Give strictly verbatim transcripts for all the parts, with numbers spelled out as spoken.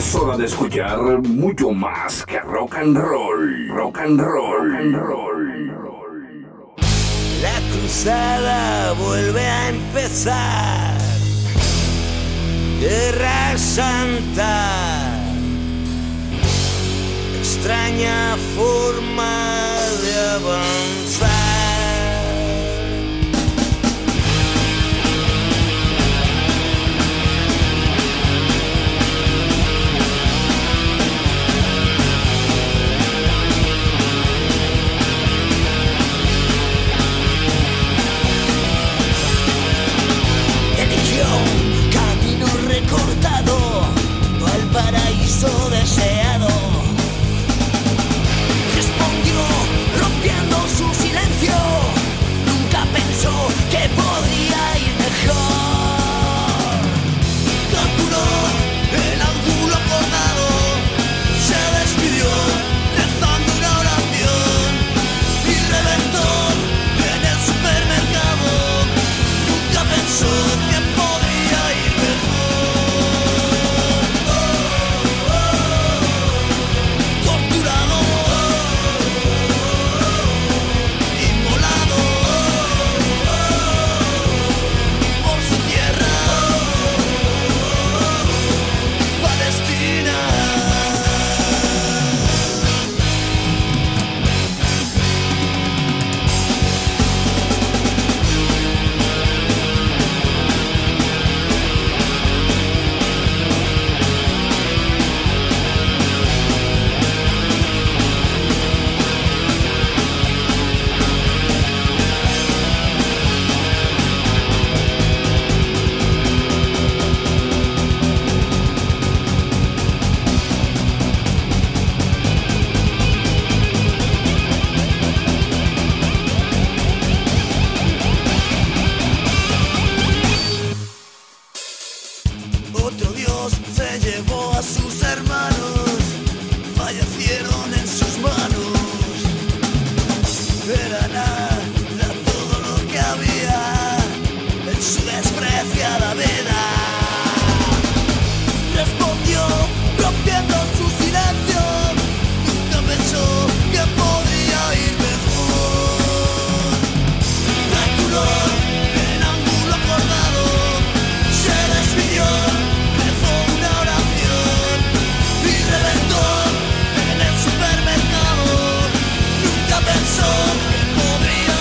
Es hora de escuchar mucho más que rock and roll. Rock and roll. Rock and roll. La cruzada vuelve a empezar. Guerra Santa. Extraña forma de avanzar. Camino recortado al paraíso deseado. Respondió rompiendo su silencio. Nunca pensó que podría ir mejor. Calculó el ángulo acordado. Se despidió rezando una oración y reventó en el supermercado. Nunca pensó que podría ir mejor. Oh, oh, oh. Torturado, inmolado por su tierra, Palestina. Otro Dios se llevó a sus hermanos, fallecieron en sus manos. Era nada todo lo que había en su despreciada vida. Respondió rompiendo su silencio. Nunca pensó que podría ir mejor. Calculó el ángulo acordado. Se despidió, rezó una oración y reventó en el supermercado. Nunca pensó que podría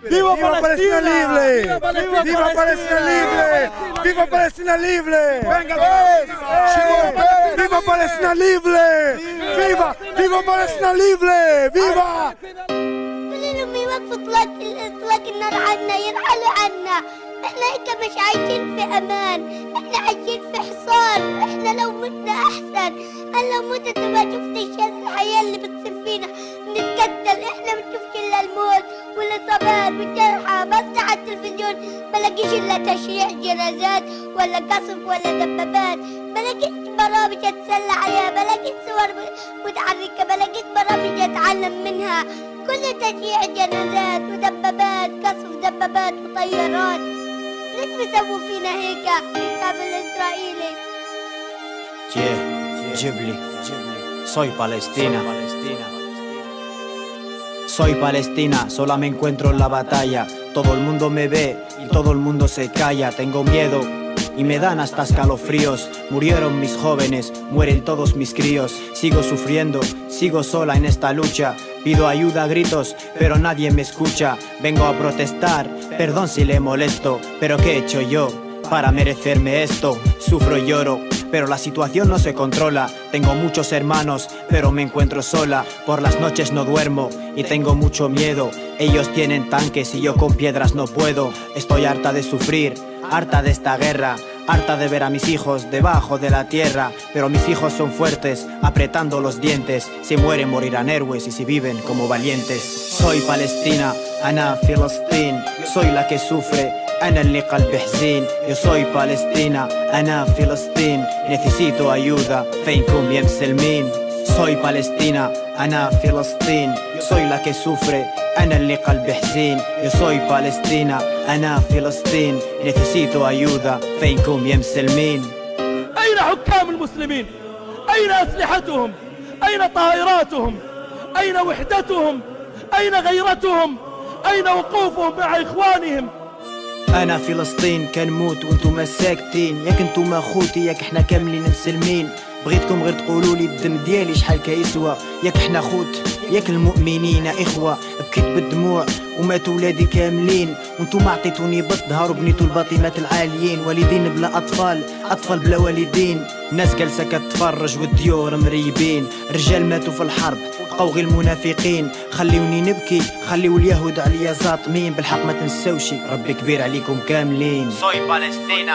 ¡Viva Palestina libre! ¡Viva Palestina libre! ¡Viva Palestina libre! ¡Venga todos! ¡Viva Palestina libre! ¡Viva! ¡Viva Palestina libre! ¡Viva! كل لما يوقفوا اطلاق اطلاق النار عنا يرحلوا عنا. احنا هيك مش عايشين في امان، احنا عايشين في حصار. احنا لو متنا احسن. انا لو متت ما شفتش الحياه اللي بتصير فينا، نتقتل. احنا ما بنشوفش الا الموت والاصابات والجرحى. بفتح على التلفزيون ما لاقيش الا تشييع جنازات ولا قصف ولا دبابات. ما لقيتش برامج اتسلى عليها، ما لقيت صور متحركه، ما لقيت برامج اتعلم منها. كل تشييع جنازات ودبابات، قصف دبابات وطيارات. ليش بيسووا فينا هيك الشعب الاسرائيلي؟ Yeah, Ghibli. Soy Palestina. Soy Palestina, sola me encuentro en la batalla. Todo el mundo me ve y todo el mundo se calla. Tengo miedo y me dan hasta escalofríos. Murieron mis jóvenes, mueren todos mis críos. Sigo sufriendo, sigo sola en esta lucha. Pido ayuda a gritos, pero nadie me escucha. Vengo a protestar, perdón si le molesto, pero ¿qué he hecho yo para merecerme esto? Sufro y lloro, pero la situación no se controla. Tengo muchos hermanos, pero me encuentro sola. Por las noches no duermo y tengo mucho miedo. Ellos tienen tanques y yo con piedras no puedo. Estoy harta de sufrir, harta de esta guerra, harta de ver a mis hijos debajo de la tierra. Pero mis hijos son fuertes, apretando los dientes. Si mueren morirán héroes y si viven como valientes. Soy Palestina, Ana Filistín. Soy la que sufre, Ana اللي قلبي حزين. Yo soy Palestina, Ana Filistín. Necesito ayuda, فينكم يا مسلمين. Soy Palestina, Ana Filistín. Soy la que sufre, أنا اللي قلبي حزين. Yo soy Palestina, أنا فلسطين. Necesito ayuda, فينكم يا مسلمين. أين حكام المسلمين؟ أين أسلحتهم؟ أين طائراتهم؟ أين وحدتهم؟ أين غيرتهم؟ أين وقوفهم مع إخوانهم؟ أنا فلسطين كنموت وانتم ساكتين. ياك انتم خوتي ياك احنا كاملين مسلمين. بغيتكم غير تقولولي الدم ديالي شحال كيسوى. ياك احنا خوت ياك المؤمنين إخوة. بكيت بالدموع ومات ولادي كاملين، وانتم عطيتوني بالظهر وبنيتوا الباطمات العاليين. والدين بلا أطفال، أطفال بلا والدين. ناس جالسة كتفرج والديور مريبين. رجال ماتوا في الحرب بقاو غير المنافقين. خليوني نبكي، خليو اليهود عليا زاطمين. بالحق ما تنساوشي ربي كبير عليكم كاملين. Soy Palestina.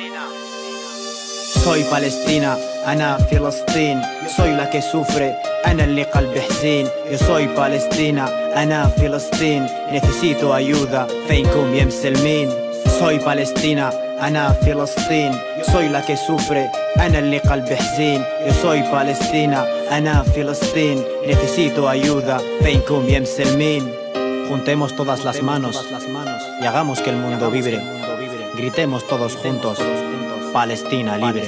Soy Palestina, أنا فلسطين. Soy la que sufre, أنا اللي قلبي حزين. Yo soy Palestina, أنا فلسطين. Necesito ayuda, فينكم يا مسلمين. Soy Palestina, أنا فلسطين. Soy la que sufre, أنا اللي قلبي حزين. Yo soy Palestina, أنا فلسطين. Necesito ayuda, فينكم يا مسلمين. Juntemos todas las manos y hagamos que el mundo vibre. Gritemos todos juntos, Palestina libre.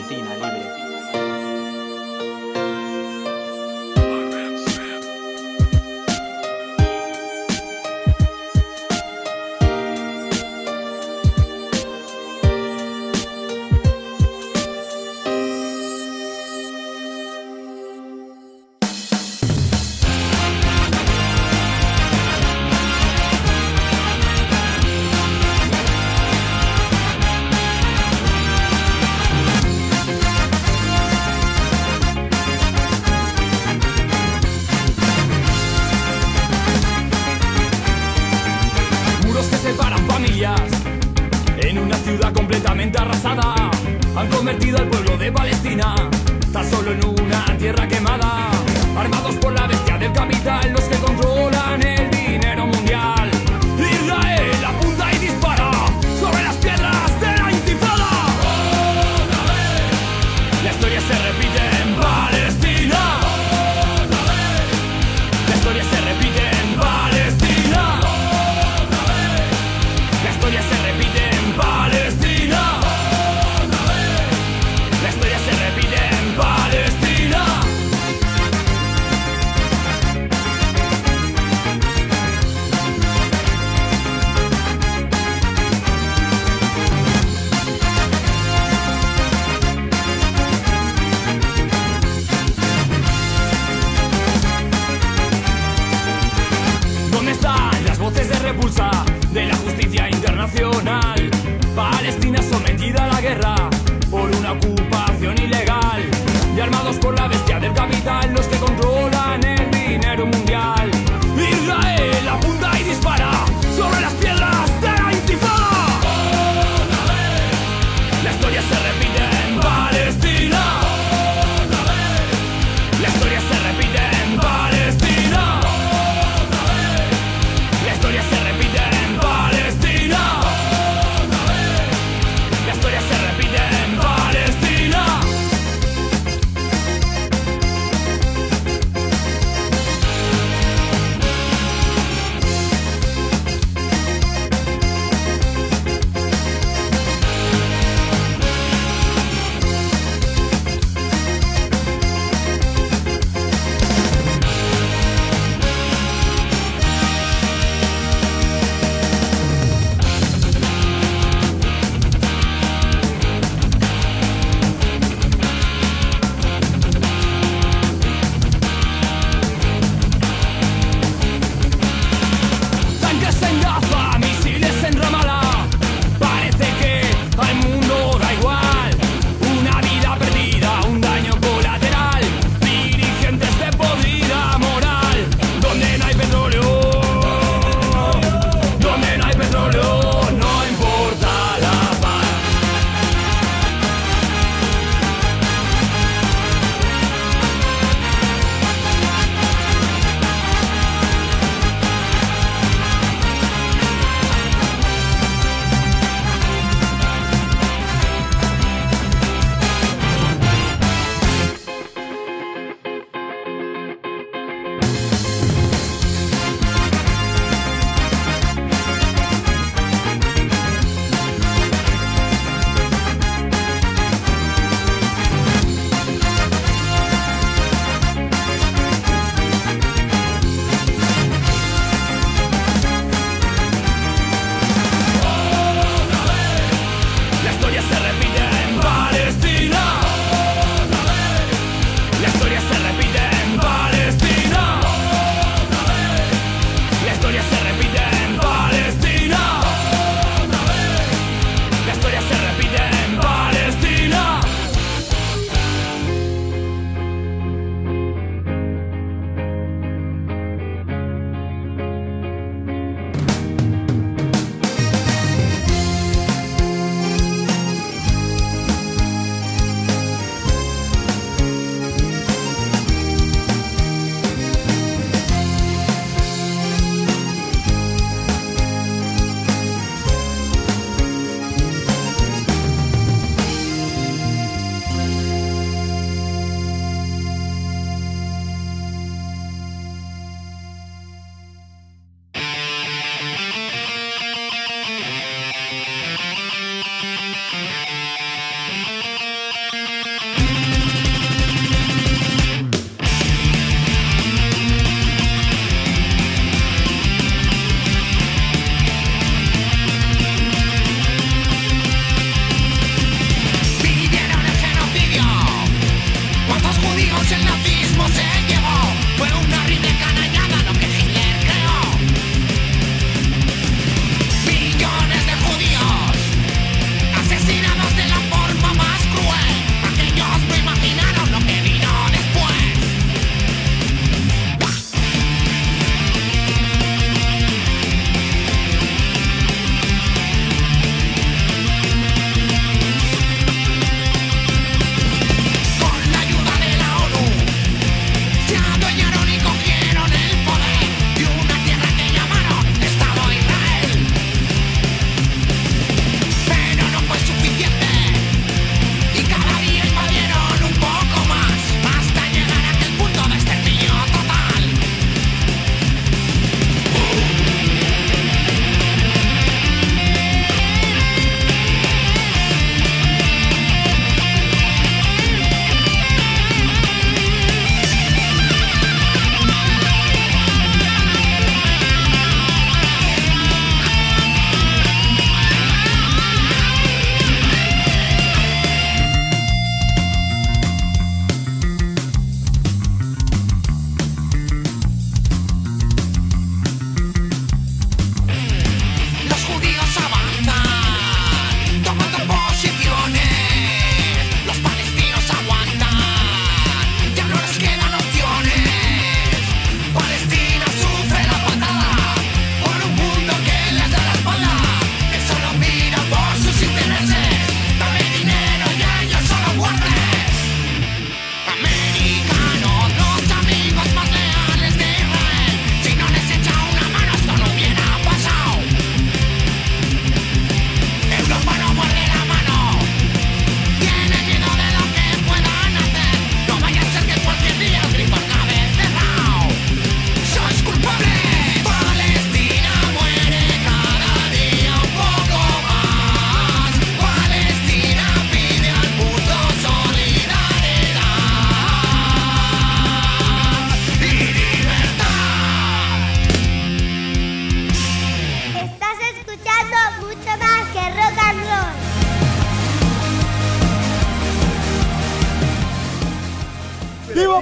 En una ciudad completamente arrasada han convertido al pueblo de Palestina tan solo en una tierra quemada. Armados por la bestia del capital, los que controlan el dinero mundial. Israel apunta y dispara sobre las piedras de la intifada. Otra vez la historia se repite en Palestina. Otra vez la historia se repite en Palestina. Otra vez la historia se repite en Palestina. Otra vez la historia se repite en Palestina.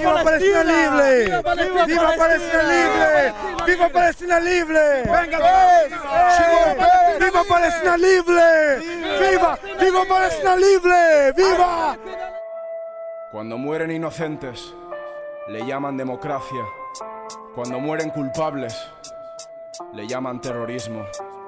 ¡Viva Palestina libre! ¡Viva Palestina libre! ¡Viva Palestina libre! ¡Venga todos! ¡Viva Palestina libre! ¡Viva! ¡Viva Palestina libre! ¡Viva! Cuando mueren inocentes, le llaman democracia. Cuando mueren culpables, le llaman terrorismo.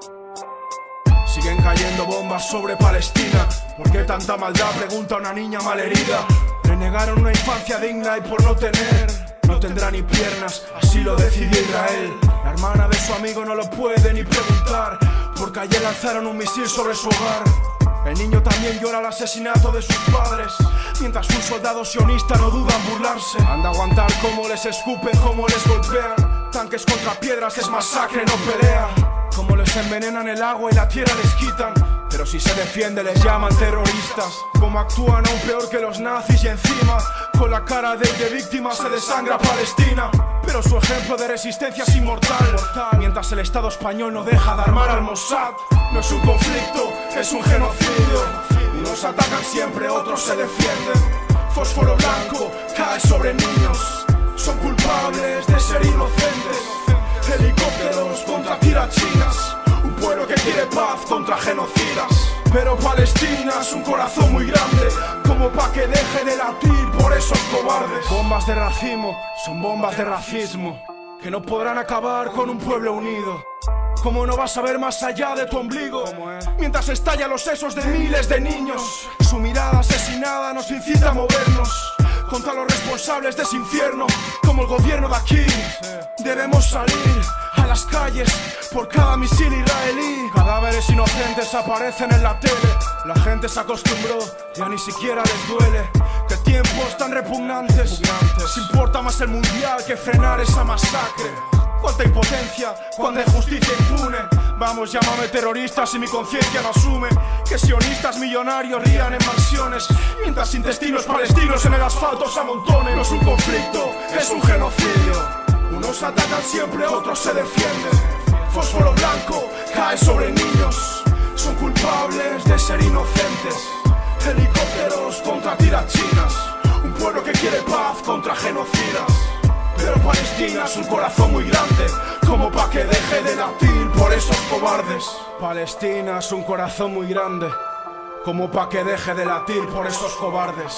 Siguen cayendo bombas sobre Palestina. ¿Por qué tanta maldad?, pregunta una niña malherida. Le negaron una infancia digna y por no tener, no tendrá ni piernas, así lo decidió Israel. La hermana de su amigo no lo puede ni preguntar, porque ayer lanzaron un misil sobre su hogar. El niño también llora el asesinato de sus padres, mientras un soldado sionista no duda en burlarse. Han de aguantar cómo les escupen, cómo les golpean. Tanques contra piedras es masacre, no pelea. Como les envenenan el agua y la tierra les quitan, pero si se defiende les llaman terroristas. Como actúan aún peor que los nazis y encima con la cara de, de víctima se desangra Palestina. Pero su ejemplo de resistencia es inmortal, mientras el Estado español no deja de armar al Mossad. No es un conflicto, es un genocidio. Unos atacan siempre, otros se defienden. Fósforo blanco cae sobre niños, son culpables de ser inocentes. Helicópteros contra tirachinas, un pueblo que quiere paz contra genocidas. Pero Palestina es un corazón muy grande, como pa' que deje de latir por esos cobardes. Bombas de racimo son bombas de racismo, que no podrán acabar con un pueblo unido. ¿Cómo no vas a ver más allá de tu ombligo? Mientras estallan los sesos de miles de niños, su mirada asesinada nos incita a movernos contra los responsables de ese infierno. Como el gobierno de aquí, debemos salir a las calles por cada misil israelí. Cadáveres inocentes aparecen en la tele. La gente se acostumbró, ya ni siquiera les duele. Qué tiempos tan repugnantes, se importa más el mundial que frenar esa masacre. Cuánta impotencia, cuánta injusticia impune. Vamos, llámame terrorista si mi conciencia no asume que sionistas millonarios rían en mansiones, mientras intestinos palestinos en el asfalto se amontonen. No es un conflicto, es un genocidio. Unos atacan siempre, otros se defienden. Fósforo blanco cae sobre niños, son culpables de ser inocentes. Helicópteros contra tirachinas, un pueblo que quiere paz contra genocidas. Pero Palestina es un corazón muy grande, como pa' que deje de latir por esos cobardes. Palestina es un corazón muy grande, como pa' que deje de latir por esos cobardes.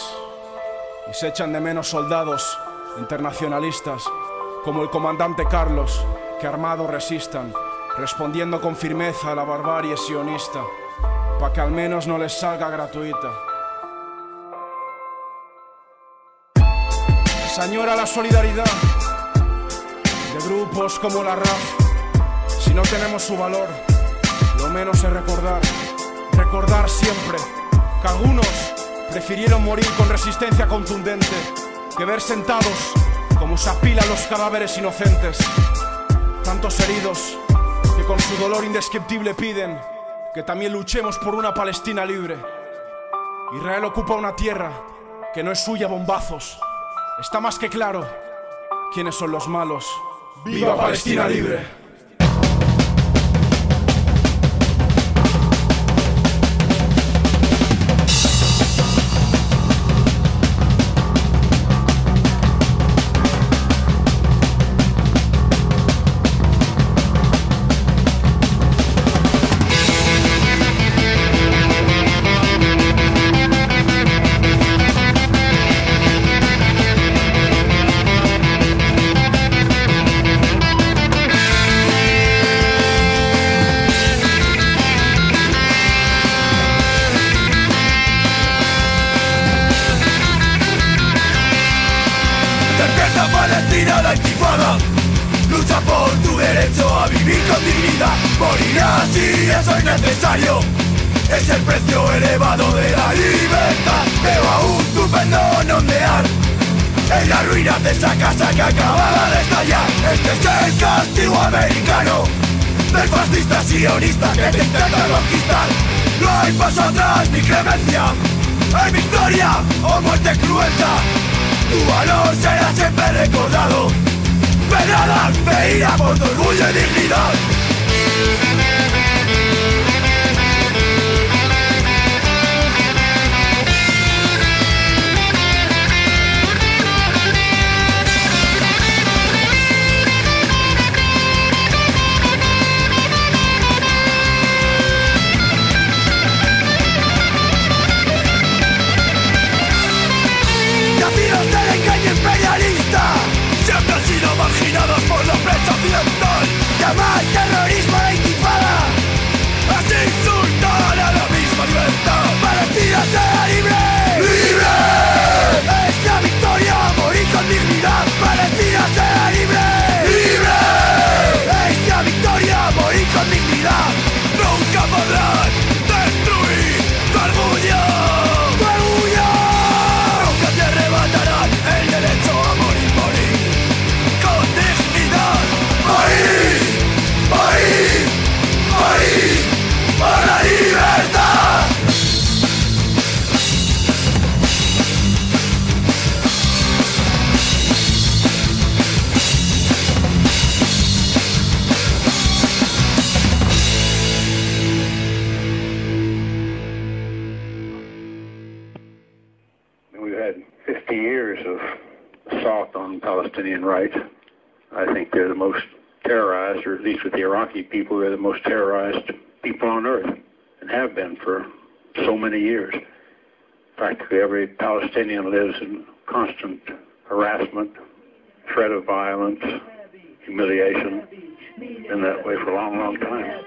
Y se echan de menos soldados internacionalistas, como el comandante Carlos, que armados resistan, respondiendo con firmeza a la barbarie sionista, pa' que al menos no les salga gratuita. Se añora la solidaridad de grupos como la R A F. Si no tenemos su valor, lo menos es recordar, recordar siempre que algunos prefirieron morir con resistencia contundente que ver sentados como se apilan los cadáveres inocentes. Tantos heridos que con su dolor indescriptible piden que también luchemos por una Palestina libre. Israel ocupa una tierra que no es suya a bombazos. Está más que claro quiénes son los malos. ¡Viva Palestina libre! Palestina, la intifada, lucha por tu derecho a vivir con dignidad. Morirás si eso es necesario, es el precio elevado de la libertad. Veo a un stupendo ondear en las ruinas de esa casa que acababa de estallar. Este es el castigo americano del fascista sionista que te intenta conquistar. No hay paso atrás ni clemencia, hay victoria o muerte cruenta. Tu valor será siempre recordado, pedradas de ira por tu orgullo y dignidad. talk on Palestinian rights. I think they're the most terrorized, or at least with the Iraqi people, they're the most terrorized people on earth, and have been for so many years. Practically every Palestinian lives in constant harassment, threat of violence, humiliation, been that way for a long, long time.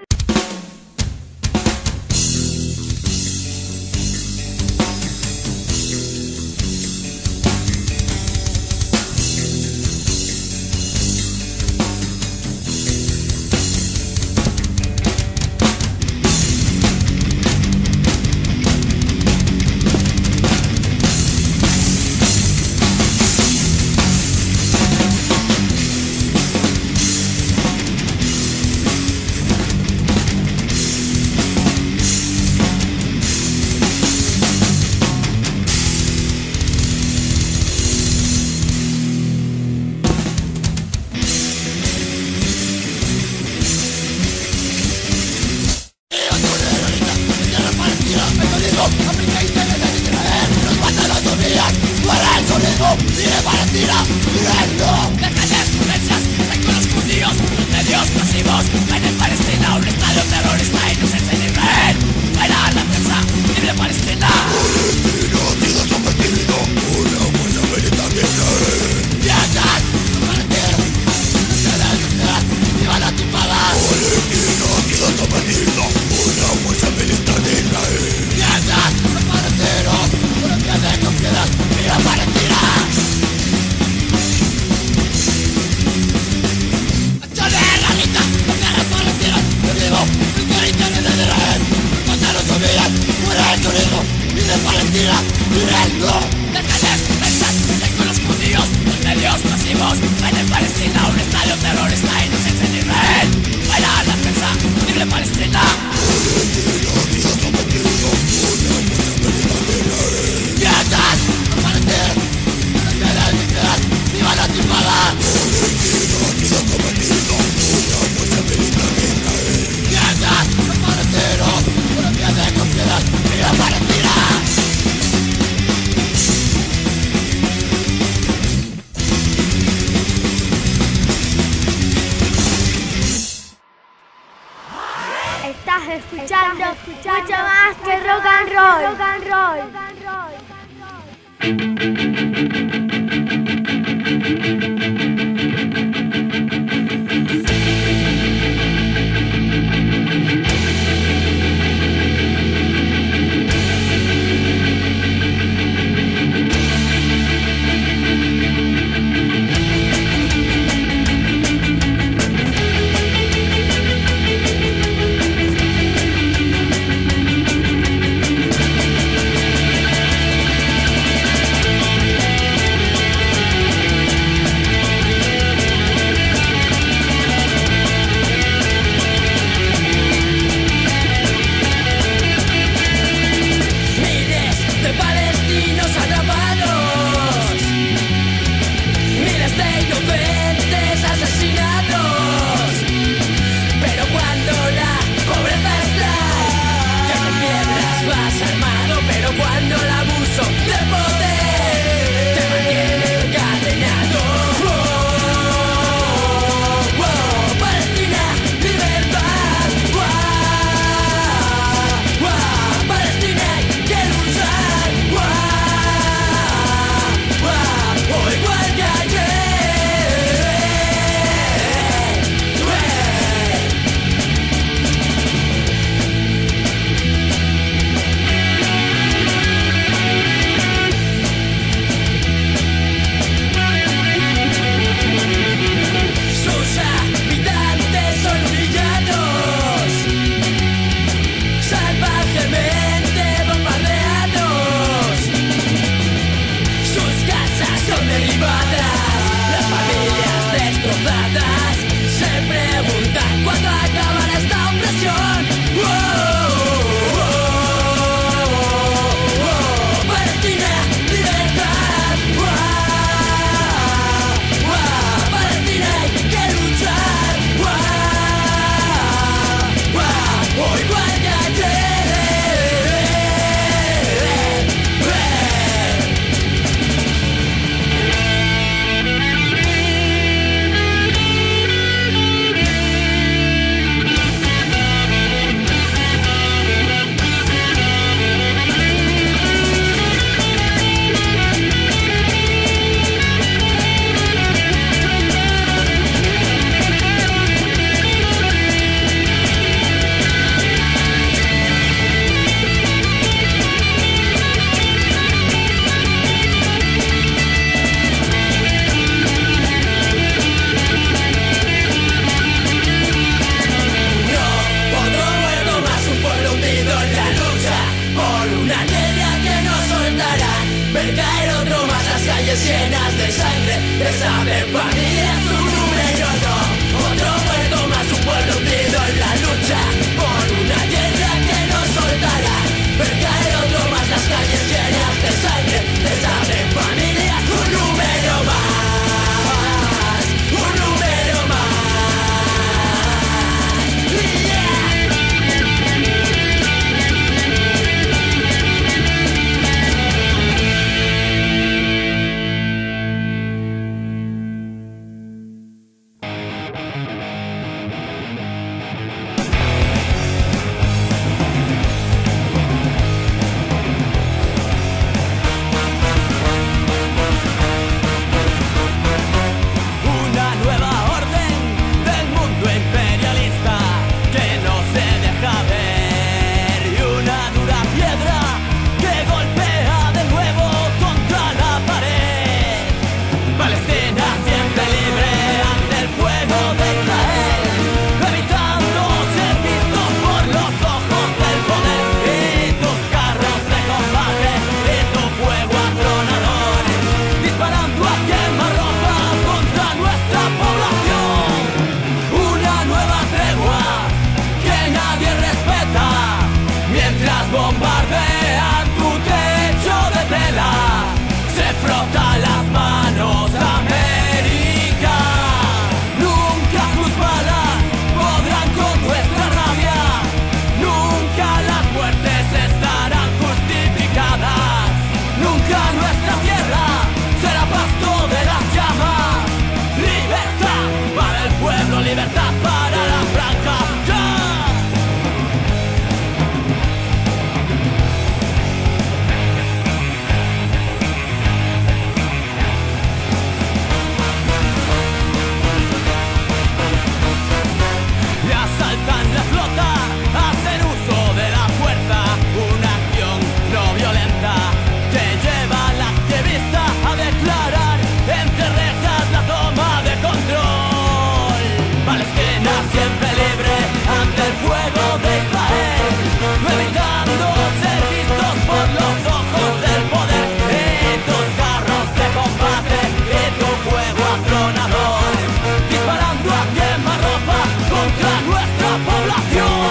flota, hacen uso de la fuerza, una acción no violenta que lleva al activista a declarar entre rejas la toma de control. Palestina siempre libre ante el fuego de Israel, evitando ser vistos por los ojos del poder. Y tus carros de combate y tu fuego atronador, disparando a quemarropa contra nuestra población.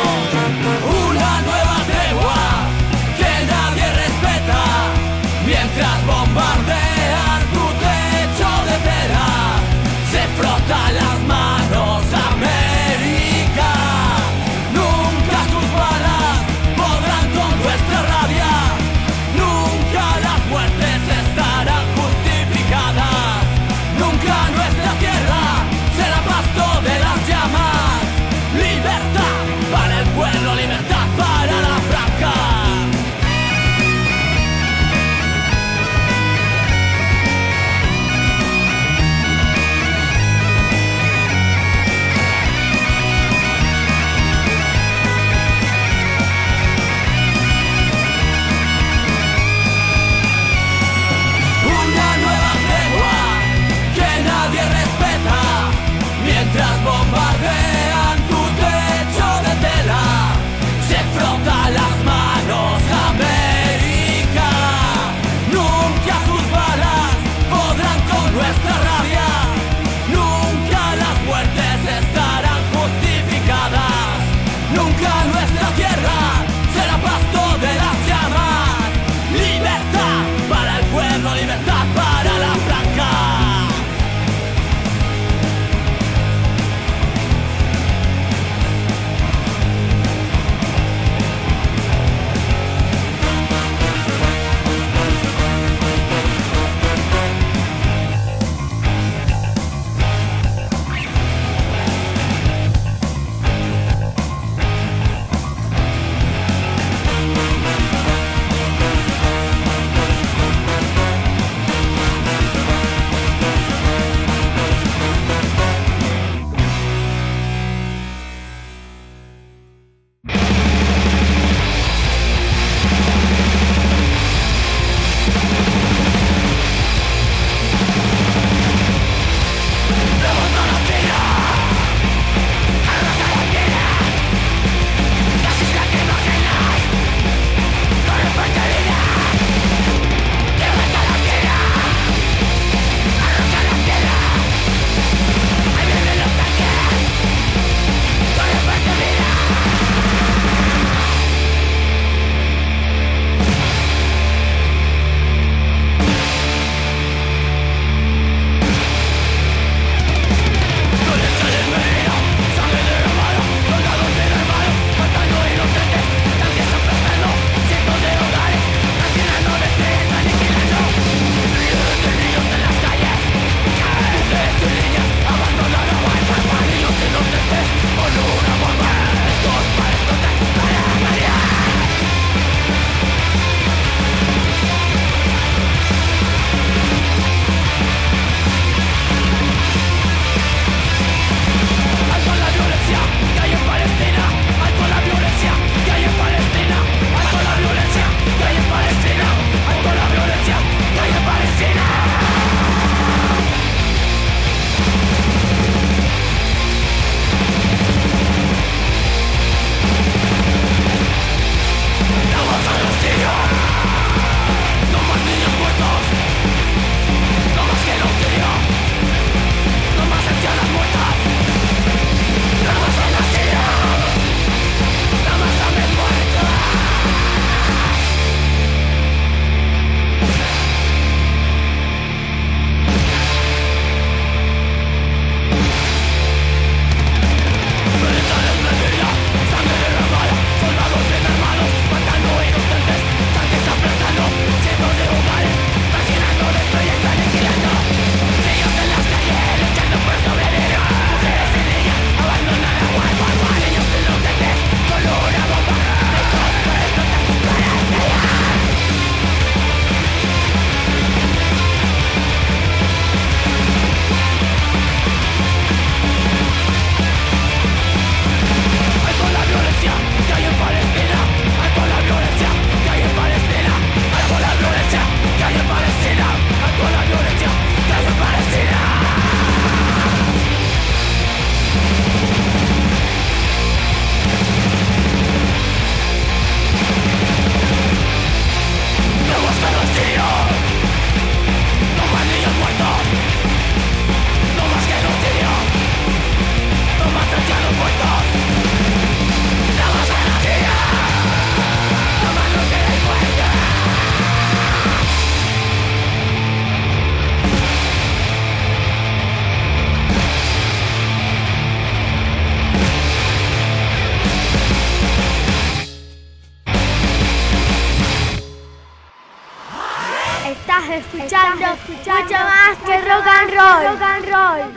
escuchando mucho más que rock and roll. Rock and roll.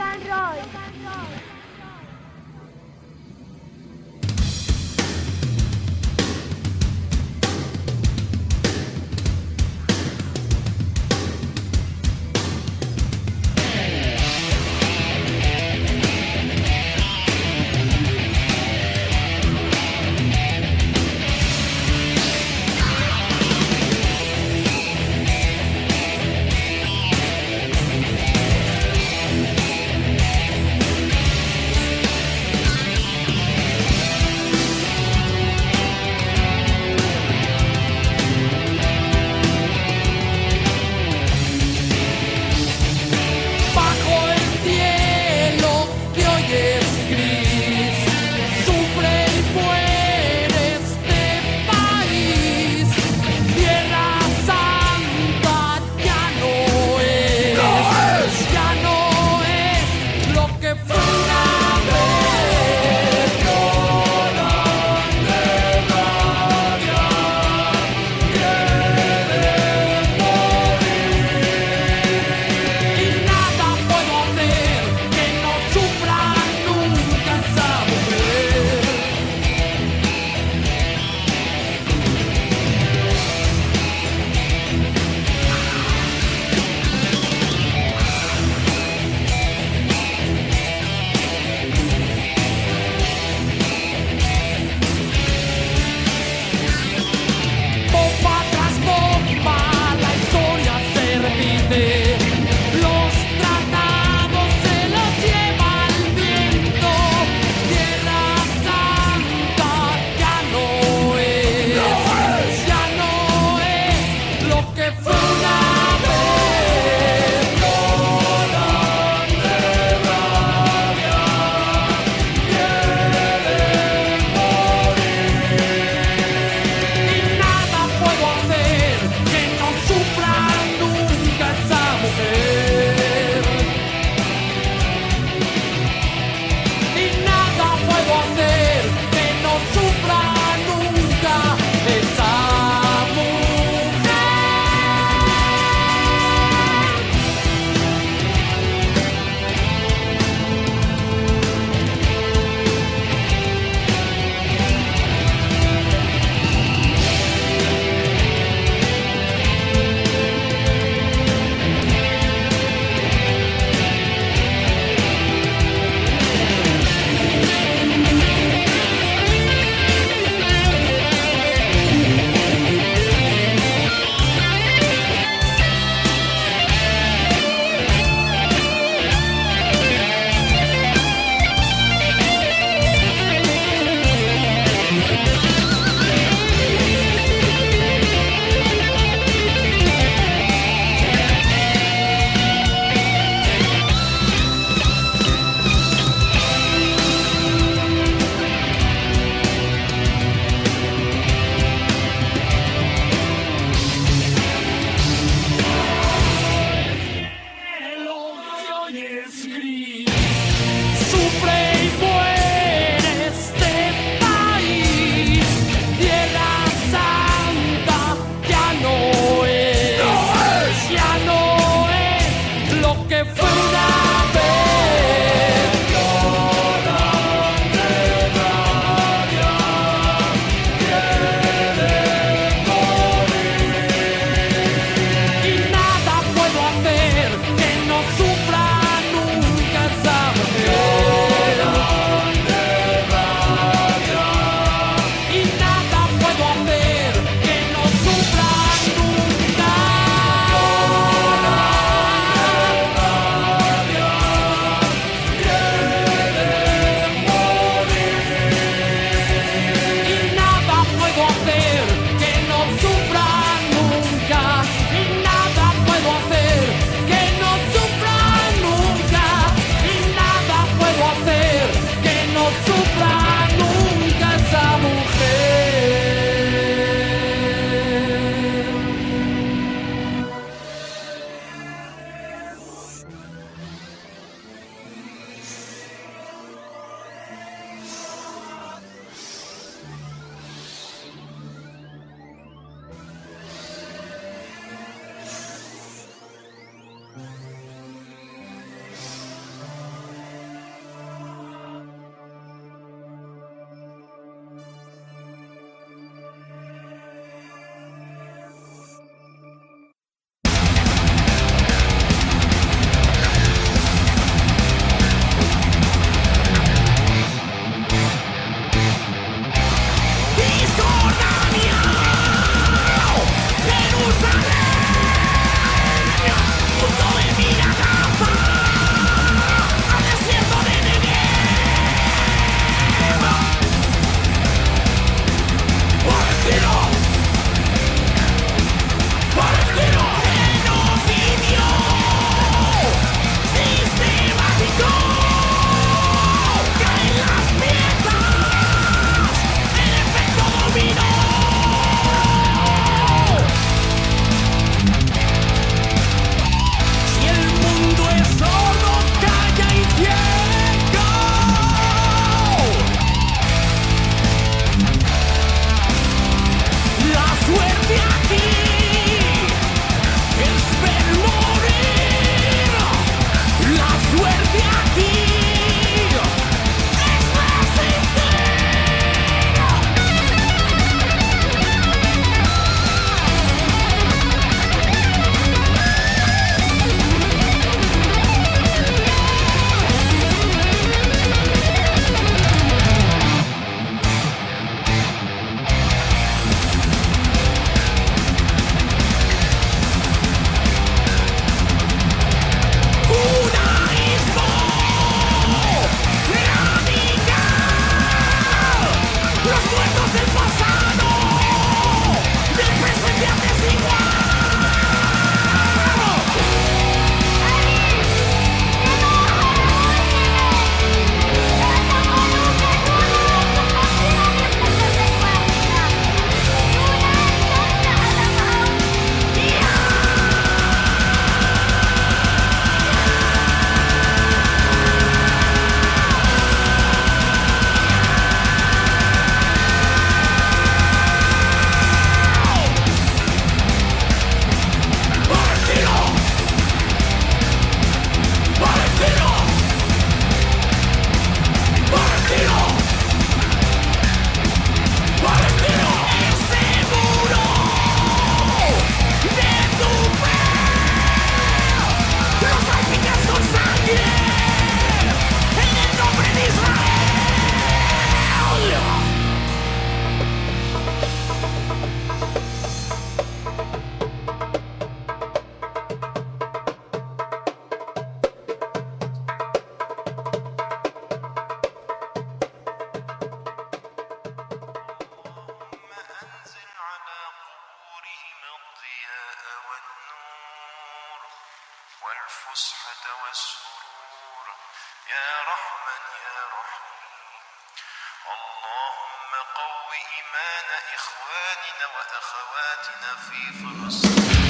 الفسحة والسرور يا رحمن يا رحيم اللهم قو إيمان إخواننا وأخواتنا في فلسطين.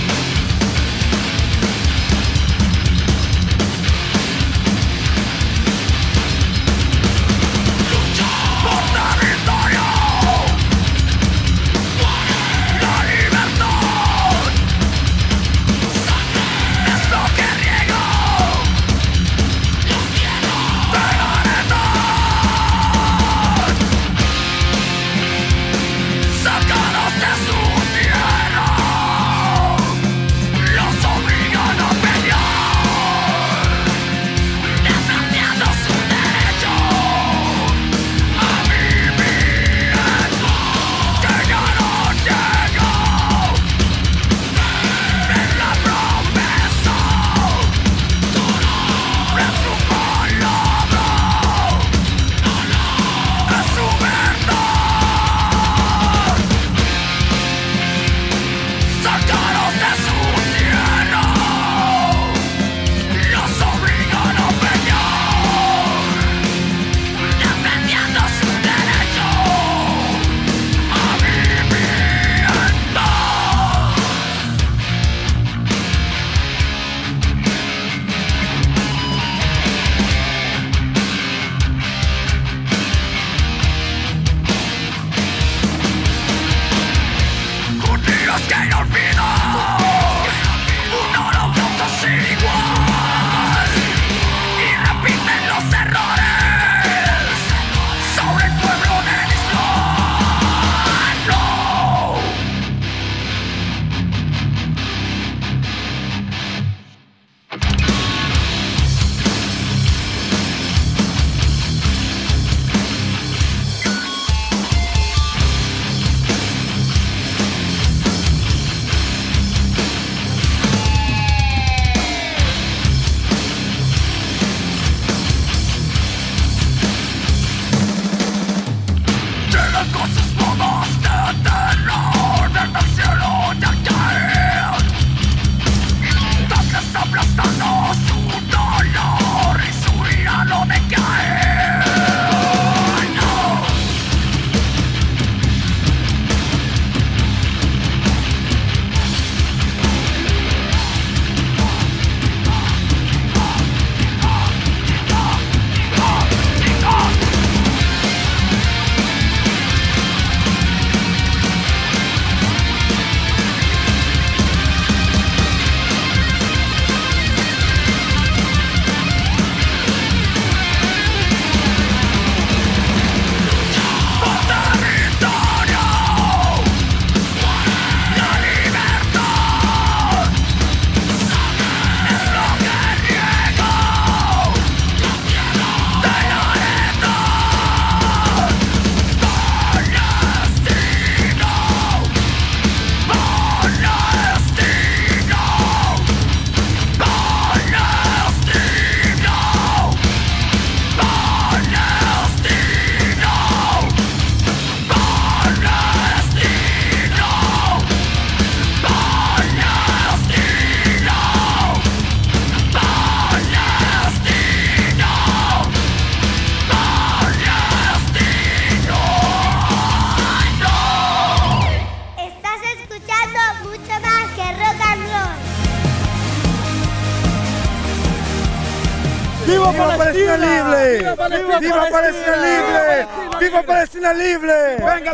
¡Viva Palestina libre! ¡Viva Palestina libre! ¡Viva Palestina libre! ¡Venga,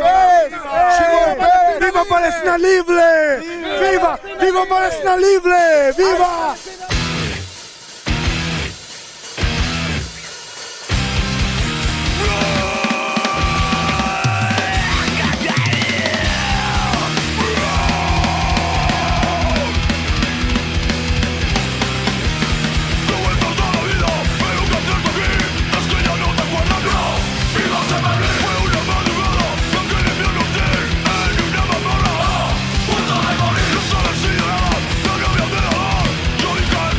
¡viva Palestina libre! ¡Viva! ¡Viva Palestina libre! ¡Viva! Yo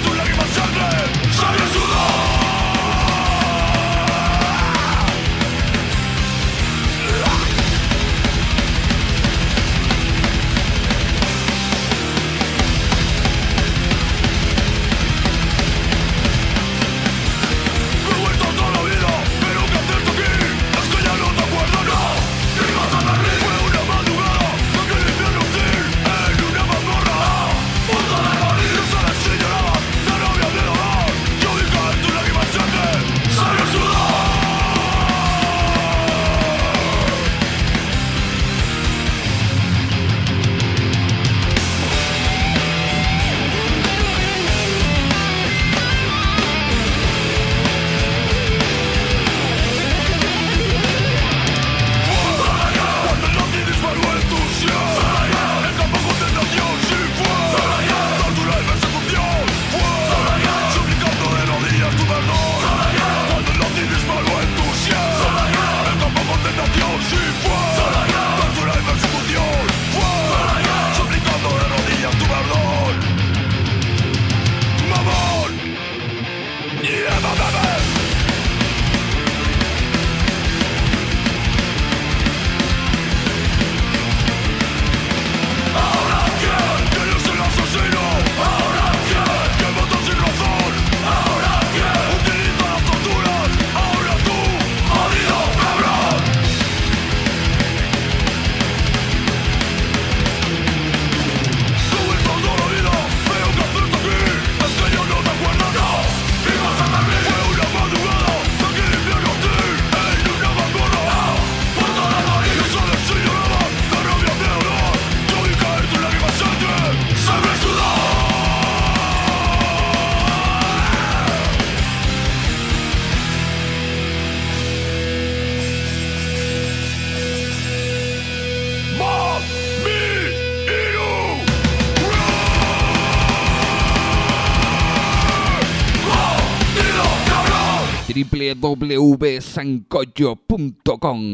w w w punto sancocho punto com.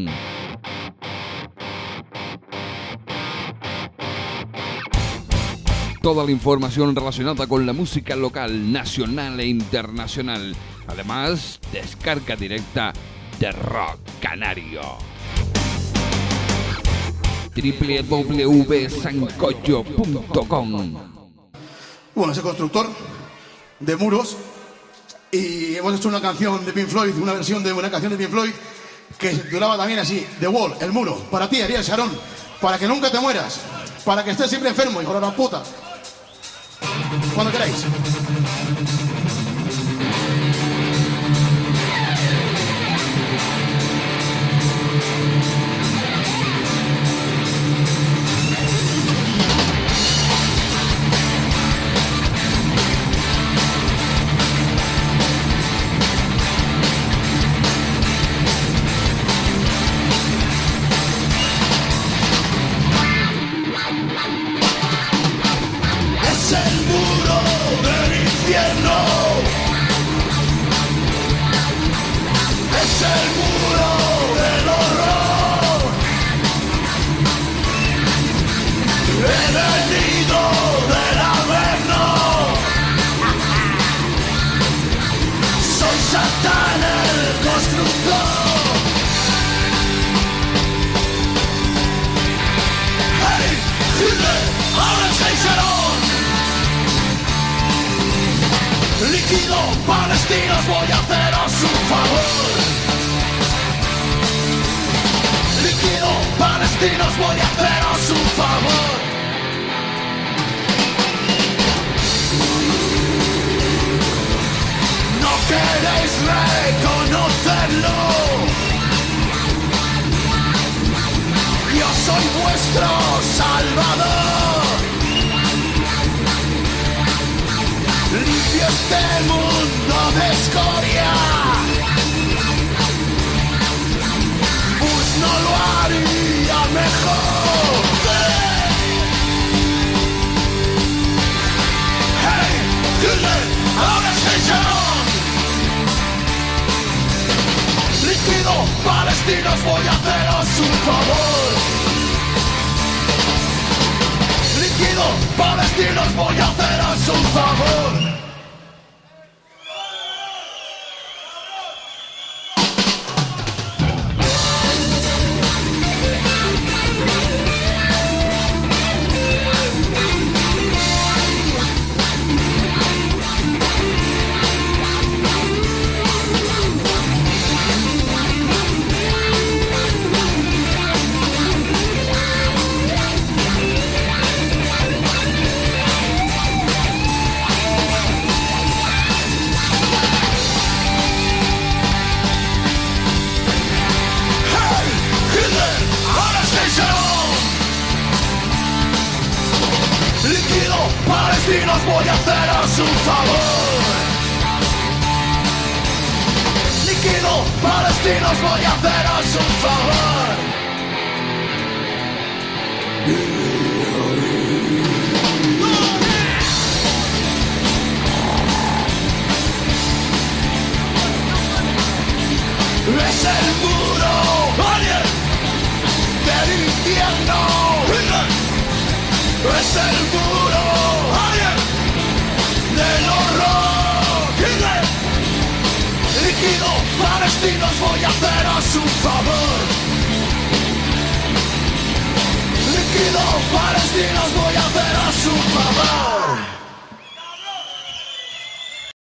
Toda la información relacionada con la música local, nacional e internacional. Además, descarga directa de Rock Canario. w w w punto sancocho punto com. Bueno, soy constructor de muros y hemos hecho una canción de Pink Floyd, una versión de una canción de Pink Floyd que duraba también así: The Wall, el muro, para ti, Ariel Sharon, para que nunca te mueras, para que estés siempre enfermo, hijo de la puta. Cuando queráis. Líquido palestinos, voy a haceros un favor. Líquido palestinos, voy a haceros un favor. No queréis reconocerlo. Yo soy vuestro salvador. Limpio este mundo de escoria, pues no lo haría mejor. Hey, Hitler, ahora soy yo. Líquido palestinos, voy a haceros un favor. Líquido palestinos, voy a haceros un favor. Palestinos, voy a haceros un favor. Líquido palestinos, voy a haceros un favor. Es el muro, alguien del infierno. Es el muro, alguien del horror. Líquido palestinos, voy a haceros un favor. Líquido palestinos, voy a haceros un favor.